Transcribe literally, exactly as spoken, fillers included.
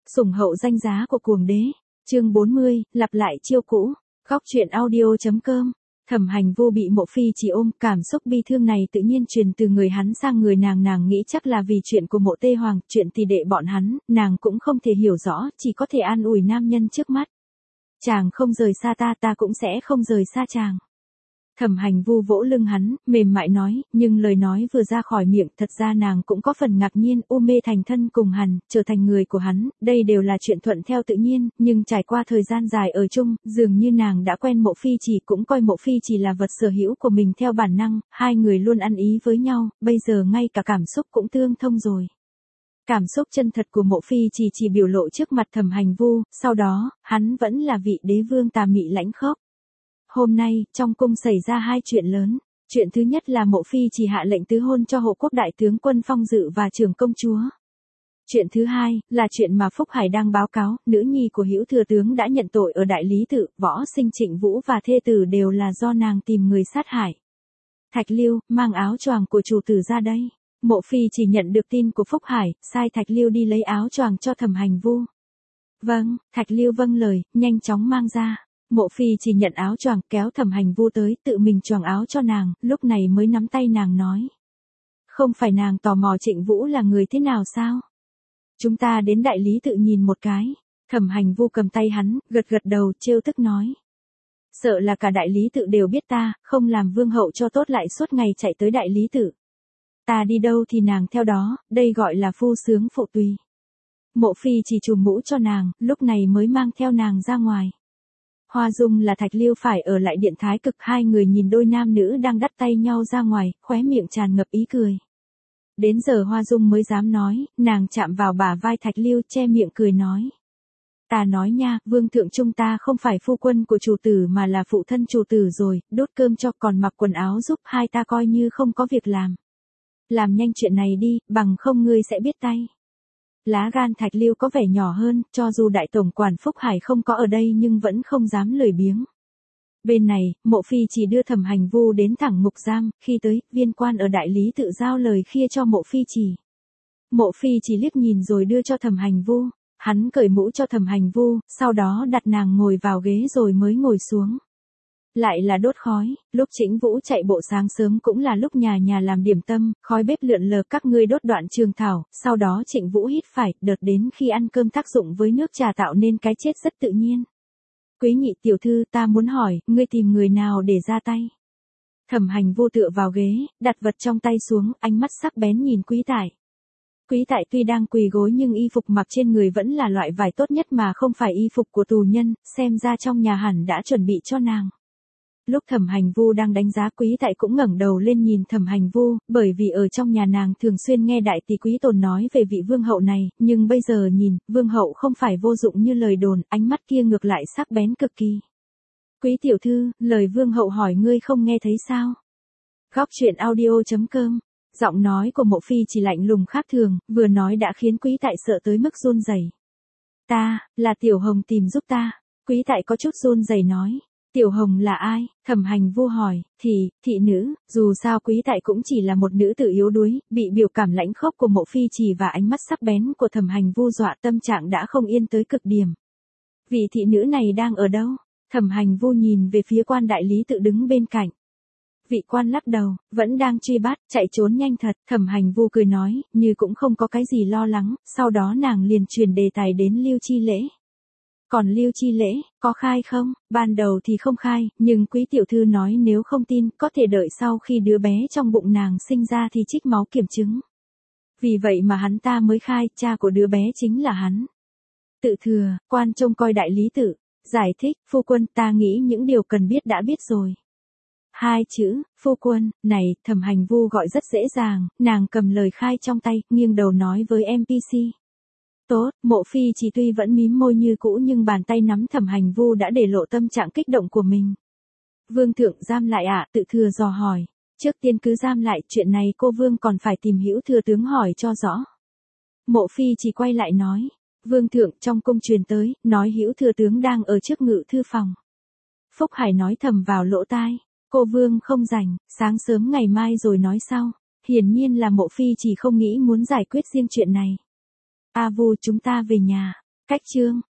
Sủng hậu danh giá của cuồng đế. Chương bốn mươi, lặp lại chiêu cũ. Góc truyện audio chấm com. Thẩm Hành Vu bị Mộ Phi Chỉ ôm, cảm xúc bi thương này tự nhiên truyền từ người hắn sang người nàng, nàng nghĩ chắc là vì chuyện của Mộ Tê Hoàng, chuyện tỷ đệ bọn hắn, nàng cũng không thể hiểu rõ, chỉ có thể an ủi nam nhân trước mắt. Chàng không rời xa ta, ta cũng sẽ không rời xa chàng. Thẩm Hành Vu vỗ lưng hắn, mềm mại nói, nhưng lời nói vừa ra khỏi miệng, thật ra nàng cũng có phần ngạc nhiên, u mê thành thân cùng hắn, trở thành người của hắn, đây đều là chuyện thuận theo tự nhiên, nhưng trải qua thời gian dài ở chung, dường như nàng đã quen Mộ Phi Chỉ, cũng coi Mộ Phi Chỉ là vật sở hữu của mình theo bản năng, hai người luôn ăn ý với nhau, bây giờ ngay cả cảm xúc cũng tương thông rồi. Cảm xúc chân thật của Mộ Phi Chỉ chỉ biểu lộ trước mặt Thẩm Hành Vu, sau đó, hắn vẫn là vị đế vương tà mị lãnh khốc. Hôm nay, trong cung xảy ra hai chuyện lớn. Chuyện thứ nhất là Mộ Phi Chỉ hạ lệnh tứ hôn cho hộ quốc đại tướng quân Phong Dự và trưởng công chúa. Chuyện thứ hai, là chuyện mà Phúc Hải đang báo cáo, nữ nhi của Hữu Thừa Tướng đã nhận tội ở Đại Lý Tự, Võ Sinh Trịnh Vũ và thê tử đều là do nàng tìm người sát hại. Thạch Lưu, mang áo choàng của chủ tử ra đây. Mộ Phi Chỉ nhận được tin của Phúc Hải, sai Thạch Lưu đi lấy áo choàng cho Thẩm Hành Vu. Vâng, Thạch Lưu vâng lời, nhanh chóng mang ra. Mộ Phi Chỉ nhận áo choàng, kéo Thẩm Hành Vu tới, tự mình choàng áo cho nàng, lúc này mới nắm tay nàng nói. Không phải nàng tò mò Trịnh Vũ là người thế nào sao? Chúng ta đến Đại Lý Tự nhìn một cái. Thẩm Hành Vu cầm tay hắn, gật gật đầu, trêu tức nói. Sợ là cả Đại Lý Tự đều biết ta, không làm vương hậu cho tốt lại suốt ngày chạy tới Đại Lý Tự. Ta đi đâu thì nàng theo đó, đây gọi là phu sướng phụ tùy. Mộ Phi Chỉ trùm mũ cho nàng, lúc này mới mang theo nàng ra ngoài. Hoa Dung là Thạch Lưu phải ở lại điện Thái Cực, hai người nhìn đôi nam nữ đang đắt tay nhau ra ngoài, khóe miệng tràn ngập ý cười. Đến giờ Hoa Dung mới dám nói, nàng chạm vào bả vai Thạch Lưu, che miệng cười nói. Ta nói nha, vương thượng chúng ta không phải phu quân của chủ tử mà là phụ thân chủ tử rồi, đốt cơm cho còn mặc quần áo giúp hai ta coi như không có việc làm. Làm nhanh chuyện này đi, bằng không ngươi sẽ biết tay. Lá gan Thạch Lưu có vẻ nhỏ hơn, cho dù đại tổng quản Phúc Hải không có ở đây nhưng vẫn không dám lười biếng. Bên này, Mộ Phi Chỉ đưa Thẩm Hành Vu đến thẳng ngục giam, khi tới, viên quan ở Đại Lý Tự giao lời khia cho Mộ Phi Chỉ. Mộ Phi Chỉ liếc nhìn rồi đưa cho Thẩm Hành Vu, hắn cởi mũ cho Thẩm Hành Vu, sau đó đặt nàng ngồi vào ghế rồi mới ngồi xuống. Lại là đốt khói, lúc Trịnh Vũ chạy bộ sáng sớm cũng là lúc nhà nhà làm điểm tâm, khói bếp lượn lờ, các ngươi đốt đoạn trường thảo, sau đó Trịnh Vũ hít phải, đợt đến khi ăn cơm tác dụng với nước trà tạo nên cái chết rất tự nhiên. Quý nhị tiểu thư, ta muốn hỏi, ngươi tìm người nào để ra tay? Thẩm Hành Vu tựa vào ghế, đặt vật trong tay xuống, ánh mắt sắc bén nhìn Quý Tại. Quý Tại tuy đang quỳ gối nhưng y phục mặc trên người vẫn là loại vải tốt nhất mà không phải y phục của tù nhân, xem ra trong nhà hẳn đã chuẩn bị cho nàng. Lúc Thẩm Hành Vu đang đánh giá, Quý Tại cũng ngẩng đầu lên nhìn Thẩm Hành Vu, bởi vì ở trong nhà nàng thường xuyên nghe đại tỷ Quý Tồn nói về vị vương hậu này, nhưng bây giờ nhìn, vương hậu không phải vô dụng như lời đồn, ánh mắt kia ngược lại sắc bén cực kỳ. Quý tiểu thư, lời vương hậu hỏi ngươi không nghe thấy sao? Góc truyện audio chấm com. Giọng nói của Mộ Phi Chỉ lạnh lùng khác thường, vừa nói đã khiến Quý Tại sợ tới mức run rẩy. Ta, là Tiểu Hồng tìm giúp ta. Quý Tại có chút run rẩy nói. Tiểu Hồng là ai? Thẩm Hành Vu hỏi. Thì, thị nữ, dù sao Quý Tại cũng chỉ là một nữ tử yếu đuối, bị biểu cảm lãnh khốc của Mộ Phi Chỉ và ánh mắt sắc bén của Thẩm Hành Vu dọa, tâm trạng đã không yên tới cực điểm. Vị thị nữ này đang ở đâu? Thẩm Hành Vu nhìn về phía quan đại lý tự đứng bên cạnh. Vị quan lắc đầu, vẫn đang truy bắt, chạy trốn nhanh thật. Thẩm Hành Vu cười nói, như cũng không có cái gì lo lắng, sau đó nàng liền truyền đề tài đến Lưu Chi Lễ. Còn Lưu Chi Lễ, có khai không? Ban đầu thì không khai, nhưng quý tiểu thư nói nếu không tin, có thể đợi sau khi đứa bé trong bụng nàng sinh ra thì trích máu kiểm chứng. Vì vậy mà hắn ta mới khai, cha của đứa bé chính là hắn. Tự thừa, quan trông coi đại lý tự, giải thích, phu quân, ta nghĩ những điều cần biết đã biết rồi. Hai chữ, phu quân, này, Thẩm Hành Vu gọi rất dễ dàng, nàng cầm lời khai trong tay, nghiêng đầu nói với em pê xê. Tốt, Mộ Phi Chỉ tuy vẫn mím môi như cũ nhưng bàn tay nắm Thẩm Hành Vu đã để lộ tâm trạng kích động của mình. Vương thượng giam lại ạ, tự thừa dò hỏi. Trước tiên cứ giam lại, chuyện này cô Vương còn phải tìm Hữu thừa tướng hỏi cho rõ. Mộ Phi Chỉ quay lại nói. Vương thượng trong cung truyền tới, nói Hữu thừa tướng đang ở trước ngự thư phòng. Phúc Hải nói thầm vào lỗ tai. Cô Vương không rảnh, sáng sớm ngày mai rồi nói sau. Hiển nhiên là Mộ Phi Chỉ không nghĩ muốn giải quyết riêng chuyện này. A Vu, chúng ta về nhà. Cách chương